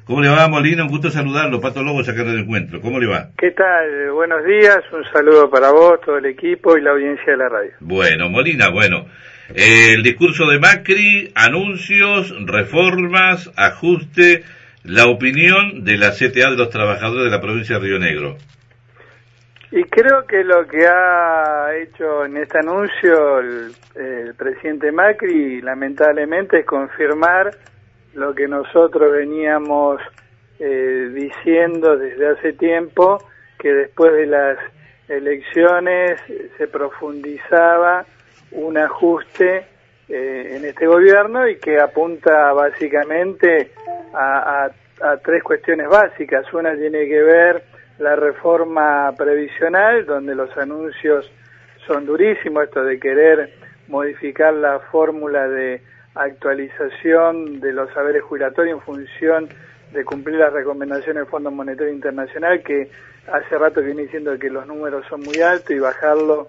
¿Cómo le va, Molina? Un gusto saludarlo, Pato Lobo, sacar del encuentro. ¿Cómo le va? ¿Qué tal? Buenos días, un saludo para vos, todo el equipo y la audiencia de la radio. Bueno, Molina, el discurso de Macri, anuncios, reformas, ajuste, la opinión de la CTA de los trabajadores de la provincia de Río Negro. Y creo que lo que ha hecho en este anuncio el presidente Macri, lamentablemente, es confirmar lo que nosotros veníamos diciendo desde hace tiempo, que después de las elecciones se profundizaba un ajuste en este gobierno y que apunta básicamente a tres cuestiones básicas. Una tiene que ver la reforma previsional, donde los anuncios son durísimos, esto de querer modificar la fórmula de actualización de los saberes jubilatorios en función de cumplir las recomendaciones del Fondo Monetario Internacional, que hace rato viene diciendo que los números son muy altos, y bajarlo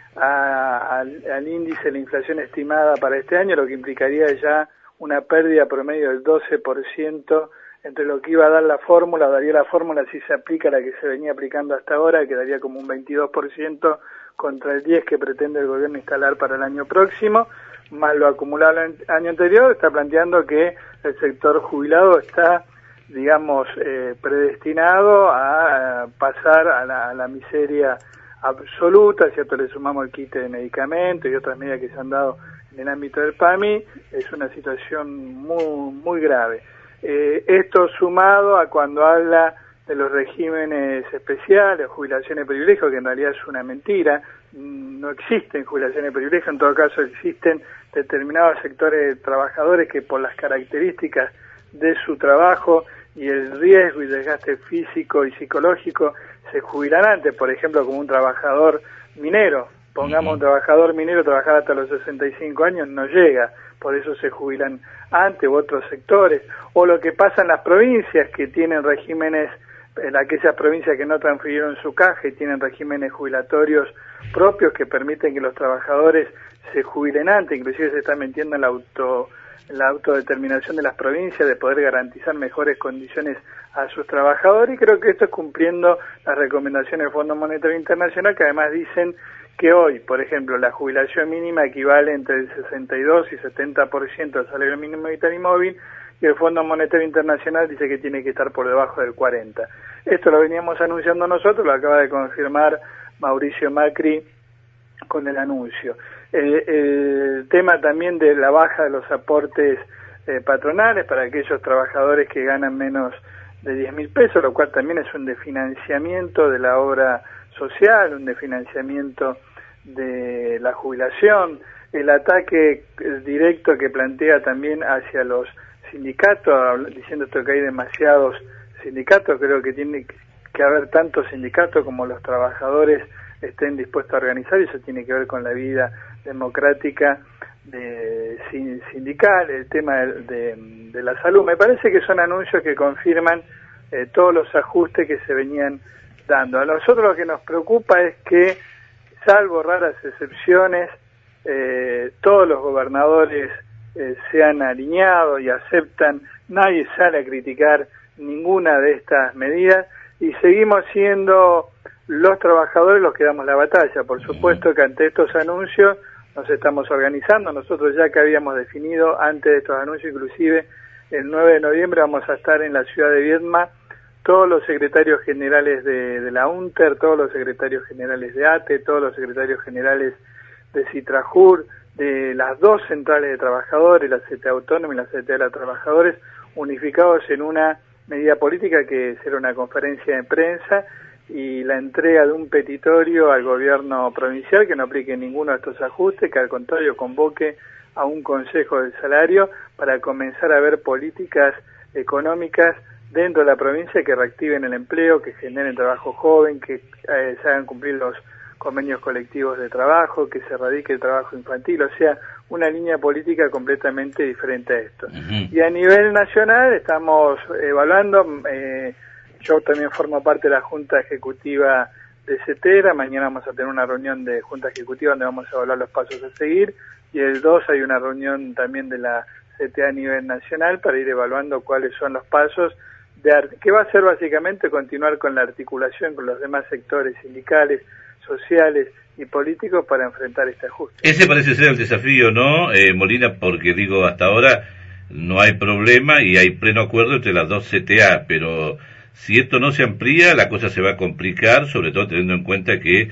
al índice de la inflación estimada para este año, lo que implicaría ya una pérdida promedio del 12% entre lo que iba a dar la fórmula. Daría la fórmula, si se aplica la que se venía aplicando hasta ahora, quedaría como un 22% contra el 10% que pretende el gobierno instalar para el año próximo, más lo acumulado el año anterior. Está planteando que el sector jubilado está, digamos, predestinado a pasar a la miseria absoluta, ¿cierto? Le sumamos el kit de medicamentos y otras medidas que se han dado en el ámbito del PAMI. Es una situación muy grave. Esto sumado a cuando habla de los regímenes especiales, jubilaciones de privilegio, que en realidad es una mentira. No existen jubilaciones de privilegio, en todo caso existen determinados sectores de trabajadores que, por las características de su trabajo y el riesgo y desgaste físico y psicológico, se jubilan antes. Por ejemplo, como un trabajador minero. Pongamos un trabajador minero, trabajar hasta los 65 años no llega, por eso se jubilan antes, u otros sectores. O lo que pasa en las provincias que tienen regímenes, en aquellas provincias que no transfirieron su caja y tienen regímenes jubilatorios propios que permiten que los trabajadores se jubilen antes. Inclusive se está metiendo en la autodeterminación de las provincias, de poder garantizar mejores condiciones a sus trabajadores, y creo que esto es cumpliendo las recomendaciones del Fondo Monetario Internacional, que además dicen que hoy, por ejemplo, la jubilación mínima equivale entre el 62 y 70% del salario mínimo vital y móvil, y el Fondo Monetario Internacional dice que tiene que estar por debajo del 40%. Esto lo veníamos anunciando nosotros, lo acaba de confirmar Mauricio Macri con el anuncio. El tema también de la baja de los aportes patronales para aquellos trabajadores que ganan menos de 10.000 pesos, lo cual también es un desfinanciamiento de la obra social, un desfinanciamiento de la jubilación, el ataque directo que plantea también hacia los sindicatos, diciendo esto que hay demasiados sindicatos. Creo que tiene que haber tantos sindicatos como los trabajadores estén dispuestos a organizar, y eso tiene que ver con la vida democrática sindical. El tema de la salud, me parece que son anuncios que confirman todos los ajustes que se venían dando. A nosotros lo que nos preocupa es que, salvo raras excepciones, todos los gobernadores se han alineado y aceptan, nadie sale a criticar ninguna de estas medidas, y seguimos siendo los trabajadores los que damos la batalla. Por supuesto que ante estos anuncios nos estamos organizando. Nosotros, ya que habíamos definido antes de estos anuncios, inclusive el 9 de noviembre vamos a estar en la ciudad de Viedma, todos los secretarios generales de la UNTER, todos los secretarios generales de ATE, todos los secretarios generales de Citrajur, de las dos centrales de trabajadores, la CTA Autónoma y la CTA de los Trabajadores, unificados en una medida política que será una conferencia de prensa y la entrega de un petitorio al gobierno provincial que no aplique ninguno de estos ajustes, que al contrario convoque a un consejo del salario para comenzar a ver políticas económicas dentro de la provincia que reactiven el empleo, que generen trabajo joven, que se hagan cumplir los convenios colectivos de trabajo, que se erradique el trabajo infantil, o sea, una línea política completamente diferente a esto. Y a nivel nacional estamos evaluando, yo también formo parte de la Junta Ejecutiva de CETERA, mañana vamos a tener una reunión de Junta Ejecutiva donde vamos a evaluar los pasos a seguir, y el 2 hay una reunión también de la CTA a nivel nacional para ir evaluando cuáles son los pasos que va a ser básicamente continuar con la articulación con los demás sectores sindicales, sociales y políticos para enfrentar este ajuste. Ese parece ser el desafío, ¿no, Molina? Porque digo, hasta ahora no hay problema y hay pleno acuerdo entre las dos CTA, pero si esto no se amplía, la cosa se va a complicar, sobre todo teniendo en cuenta que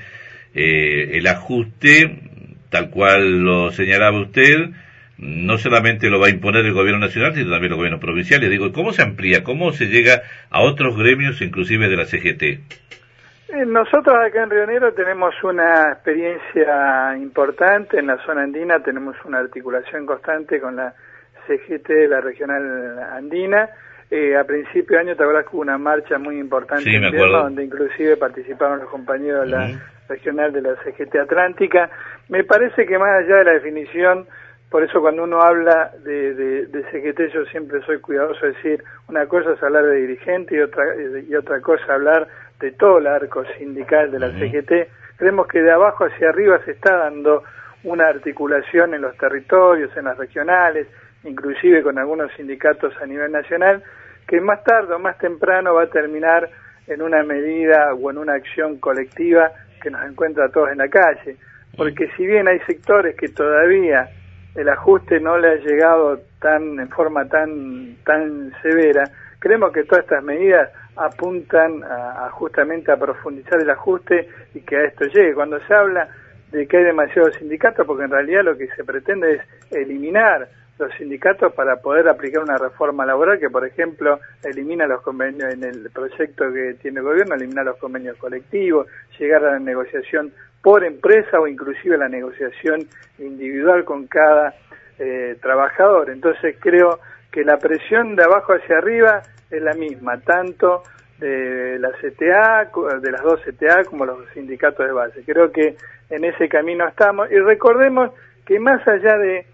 el ajuste, tal cual lo señalaba usted, no solamente lo va a imponer el gobierno nacional, sino también los gobiernos provinciales. Digo, ¿cómo se amplía? ¿Cómo se llega a otros gremios, inclusive de la CGT? Nosotros acá en Río Negro tenemos una experiencia importante, en la zona andina tenemos una articulación constante con la CGT de la regional andina. A principio de año, te acuerdas que hubo una marcha muy importante en invierno, donde inclusive participaron los compañeros de la regional de la CGT Atlántica. Me parece que más allá de la definición, por eso cuando uno habla de CGT, yo siempre soy cuidadoso de decir, una cosa es hablar de dirigente y otra cosa hablar de todo el arco sindical de la CGT. Creemos que de abajo hacia arriba se está dando una articulación en los territorios, en las regionales, inclusive con algunos sindicatos a nivel nacional, que más tarde o más temprano va a terminar en una medida o en una acción colectiva que nos encuentra a todos en la calle. Porque si bien hay sectores que todavía el ajuste no le ha llegado en forma tan severa, creemos que todas estas medidas apuntan justamente a profundizar el ajuste y que a esto llegue. Cuando se habla de que hay demasiados sindicatos, porque en realidad lo que se pretende es eliminar los sindicatos para poder aplicar una reforma laboral que, por ejemplo, elimina los convenios en el proyecto que tiene el gobierno, elimina los convenios colectivos, llegar a la negociación por empresa o inclusive la negociación individual con cada trabajador. Entonces creo que la presión de abajo hacia arriba es la misma, tanto de la CTA, de las dos CTA, como los sindicatos de base. Creo que en ese camino estamos, y recordemos que más allá de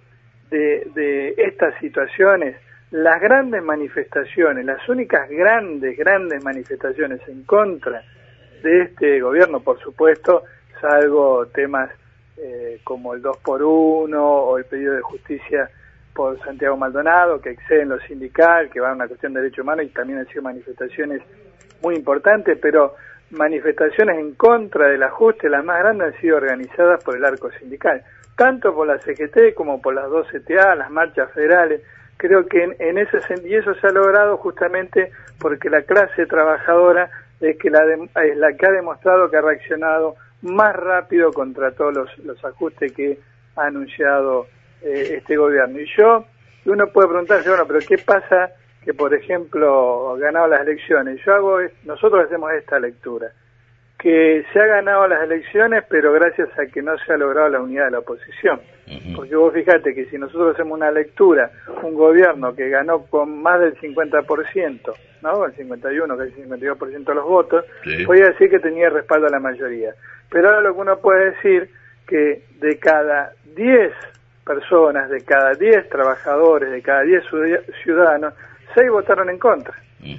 estas situaciones, las grandes manifestaciones, las únicas grandes manifestaciones en contra de este gobierno, por supuesto, salvo temas como el 2x1 o el pedido de justicia por Santiago Maldonado, que exceden lo sindical, que va a una cuestión de derechos humanos, y también han sido manifestaciones muy importantes, pero manifestaciones en contra del ajuste, las más grandes han sido organizadas por el arco sindical, tanto por la CGT como por las dos CTA, las marchas federales. Creo que en ese sentido, y eso se ha logrado justamente porque la clase trabajadora es la que ha demostrado que ha reaccionado más rápido contra todos los ajustes que ha anunciado este gobierno. Y uno puede preguntarse, bueno, pero ¿qué pasa que, por ejemplo, ganado las elecciones? Nosotros hacemos esta lectura, que se ha ganado las elecciones, pero gracias a que no se ha logrado la unidad de la oposición. Porque vos fíjate que si nosotros hacemos una lectura, un gobierno que ganó con más del 50%, ¿no? El 51, casi el 52% de los votos, podía decir que tenía respaldo a la mayoría. Pero ahora lo que uno puede decir, que de cada 10 personas, de cada 10 trabajadores, de cada 10 ciudadanos, 6 votaron en contra.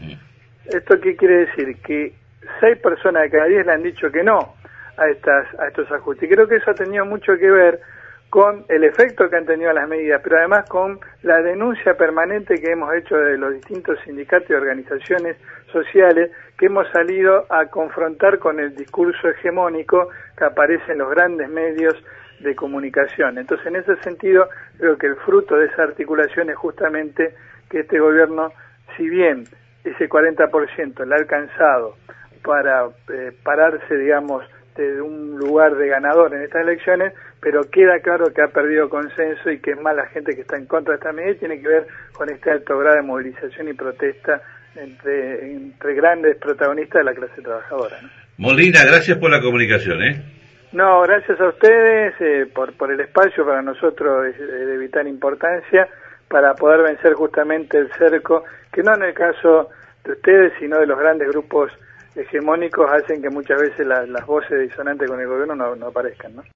¿Esto qué quiere decir? Que 6 personas de cada 10 le han dicho que no a estos ajustes. Y creo que eso ha tenido mucho que ver con el efecto que han tenido las medidas, pero además con la denuncia permanente que hemos hecho de los distintos sindicatos y organizaciones sociales, que hemos salido a confrontar con el discurso hegemónico que aparece en los grandes medios de comunicación. Entonces, en ese sentido, creo que el fruto de esa articulación es justamente que este gobierno, si bien ese 40% le ha alcanzado para pararse, digamos, de un lugar de ganador en estas elecciones, pero queda claro que ha perdido consenso y que es más la gente que está en contra de esta medida, y tiene que ver con este alto grado de movilización y protesta entre grandes protagonistas de la clase trabajadora, ¿no? Molina, gracias por la comunicación, No, gracias a ustedes por el espacio. Para nosotros es de vital importancia para poder vencer justamente el cerco, que no en el caso de ustedes, sino de los grandes grupos hegemónicos, hacen que muchas veces las voces disonantes con el gobierno no aparezcan, ¿no?